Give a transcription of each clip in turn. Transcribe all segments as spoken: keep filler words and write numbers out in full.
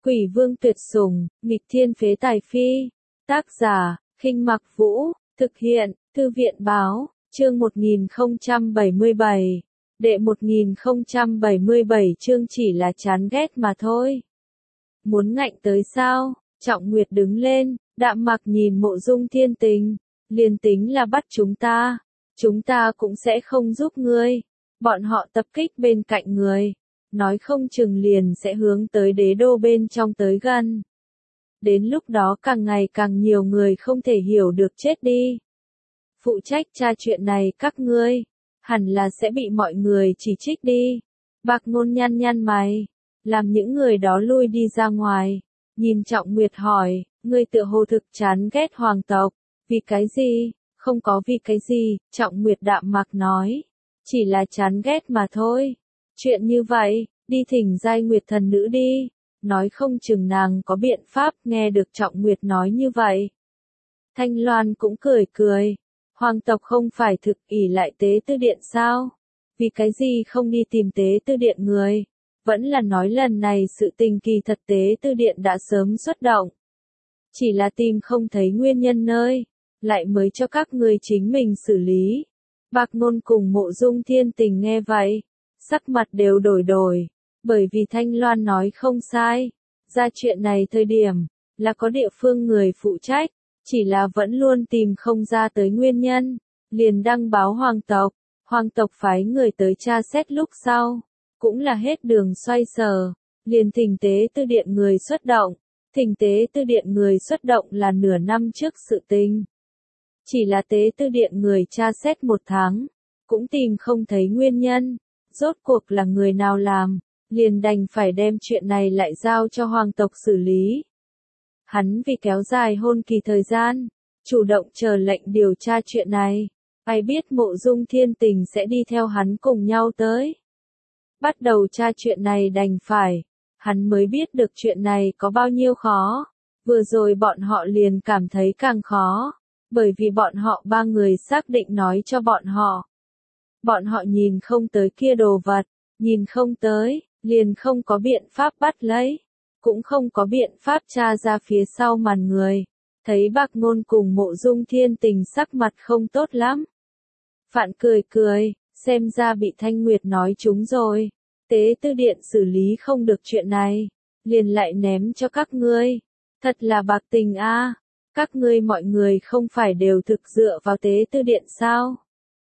Quỷ vương tuyệt sủng, nghịch thiên phế tài phi. Tác giả, Khinh Mặc Vũ, thực hiện, Thư viện báo, chương một nghìn không trăm bảy mươi bảy. Đệ một nghìn không trăm bảy mươi bảy chương chỉ là chán ghét mà thôi. Muốn ngạnh tới sao? Trọng Nguyệt đứng lên, đạm mặc nhìn Mộ Dung Thiên Tình. Liền tính là bắt chúng ta, chúng ta cũng sẽ không giúp ngươi. Bọn họ tập kích bên cạnh người, nói không chừng liền sẽ hướng tới đế đô bên trong tới gần. Đến lúc đó càng ngày càng nhiều người không thể hiểu được chết đi. Phụ trách tra chuyện này các ngươi, hẳn là sẽ bị mọi người chỉ trích đi. Bạc Ngôn nhăn nhăn mày, làm những người đó lui đi ra ngoài. Nhìn Trọng Nguyệt hỏi, ngươi tựa hồ thực chán ghét hoàng tộc, vì cái gì? Không có vì cái gì, Trọng Nguyệt đạm mạc nói, chỉ là chán ghét mà thôi. Chuyện như vậy, đi thỉnh Giai Nguyệt thần nữ đi, nói không chừng nàng có biện pháp. Nghe được Trọng Nguyệt nói như vậy, Thanh Loan cũng cười cười, hoàng tộc không phải thực ỷ lại tế tư điện sao? Vì cái gì không đi tìm tế tư điện người? Vẫn là nói lần này sự tình kỳ thật tế tư điện đã sớm xuất động, chỉ là tìm không thấy nguyên nhân nơi, lại mới cho các ngươi chính mình xử lý. Bạc Ngôn cùng Mộ Dung Thiên Tình nghe vậy, sắc mặt đều đổi đổi, bởi vì Thanh Loan nói không sai, ra chuyện này thời điểm, là có địa phương người phụ trách, chỉ là vẫn luôn tìm không ra tới nguyên nhân, liền đăng báo hoàng tộc, hoàng tộc phái người tới tra xét lúc sau, cũng là hết đường xoay sở, liền thỉnh tế tư điện người xuất động. Thỉnh tế tư điện người xuất động là nửa năm trước sự tình. Chỉ là tế tư điện người tra xét một tháng, cũng tìm không thấy nguyên nhân, rốt cuộc là người nào làm, liền đành phải đem chuyện này lại giao cho hoàng tộc xử lý. Hắn vì kéo dài hôn kỳ thời gian, chủ động chờ lệnh điều tra chuyện này, ai biết Mộ Dung Thiên Tình sẽ đi theo hắn cùng nhau tới. Bắt đầu tra chuyện này đành phải. Hắn mới biết được chuyện này có bao nhiêu khó, vừa rồi bọn họ liền cảm thấy càng khó, bởi vì bọn họ ba người xác định nói cho bọn họ. Bọn họ nhìn không tới kia đồ vật, nhìn không tới, liền không có biện pháp bắt lấy, cũng không có biện pháp tra ra phía sau màn người. Thấy Bạc Ngôn cùng Mộ Dung Thiên Tình sắc mặt không tốt lắm. Phạn cười cười, xem ra bị Thanh Nguyệt nói trúng rồi. Tế tư điện xử lý không được chuyện này, liền lại ném cho các ngươi. Thật là bạc tình a, à. Các ngươi mọi người không phải đều thực dựa vào tế tư điện sao?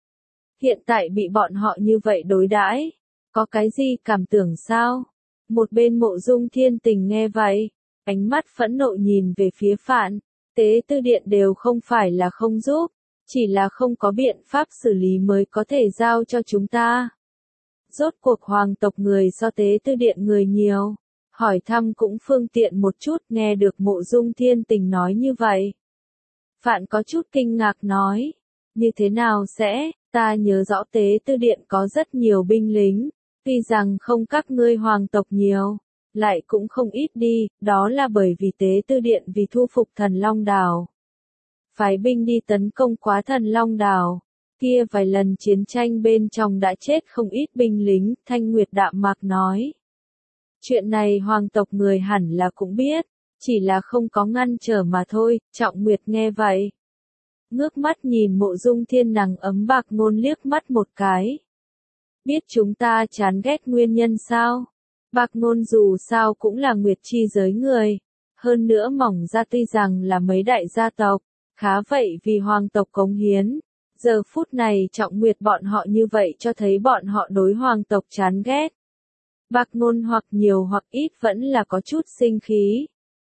Hiện tại bị bọn họ như vậy đối đãi, có cái gì cảm tưởng sao? Một bên Mộ Dung Thiên Tình nghe vậy, ánh mắt phẫn nộ nhìn về phía Phạn, tế tư điện đều không phải là không giúp, chỉ là không có biện pháp xử lý mới có thể giao cho chúng ta. Rốt cuộc hoàng tộc người so tế tư điện người nhiều, hỏi thăm cũng phương tiện một chút. Nghe được Mộ Dung Thiên Tình nói như vậy, Phạn có chút kinh ngạc nói, như thế nào sẽ, ta nhớ rõ tế tư điện có rất nhiều binh lính, tuy rằng không các ngươi hoàng tộc nhiều, lại cũng không ít đi, đó là bởi vì tế tư điện vì thu phục Thần Long Đảo, phái binh đi tấn công quá Thần Long Đảo. Kia vài lần chiến tranh bên trong đã chết không ít binh lính. Thanh Nguyệt đạm mạc nói. Chuyện này hoàng tộc người hẳn là cũng biết, chỉ là không có ngăn trở mà thôi. Trọng Nguyệt nghe vậy, ngước mắt nhìn Mộ Dung Thiên nàng ấm Bạc Ngôn liếc mắt một cái. Biết chúng ta chán ghét nguyên nhân sao? Bạc Ngôn dù sao cũng là Nguyệt chi giới người, hơn nữa mỏng ra tuy rằng là mấy đại gia tộc, khá vậy vì hoàng tộc cống hiến. Giờ phút này Trọng Nguyệt bọn họ như vậy cho thấy bọn họ đối hoàng tộc chán ghét. Bạc Ngôn hoặc nhiều hoặc ít vẫn là có chút sinh khí.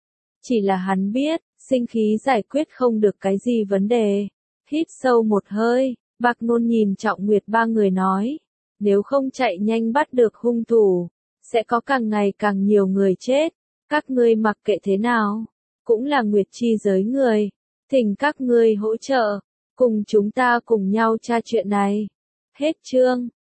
Chỉ là hắn biết, sinh khí giải quyết không được cái gì vấn đề. Hít sâu một hơi, Bạc Ngôn nhìn Trọng Nguyệt ba người nói, nếu không chạy nhanh bắt được hung thủ, sẽ có càng ngày càng nhiều người chết. Các ngươi mặc kệ thế nào, cũng là Nguyệt chi giới người, thỉnh các ngươi hỗ trợ. Cùng chúng ta cùng nhau tra chuyện này. Hết chương.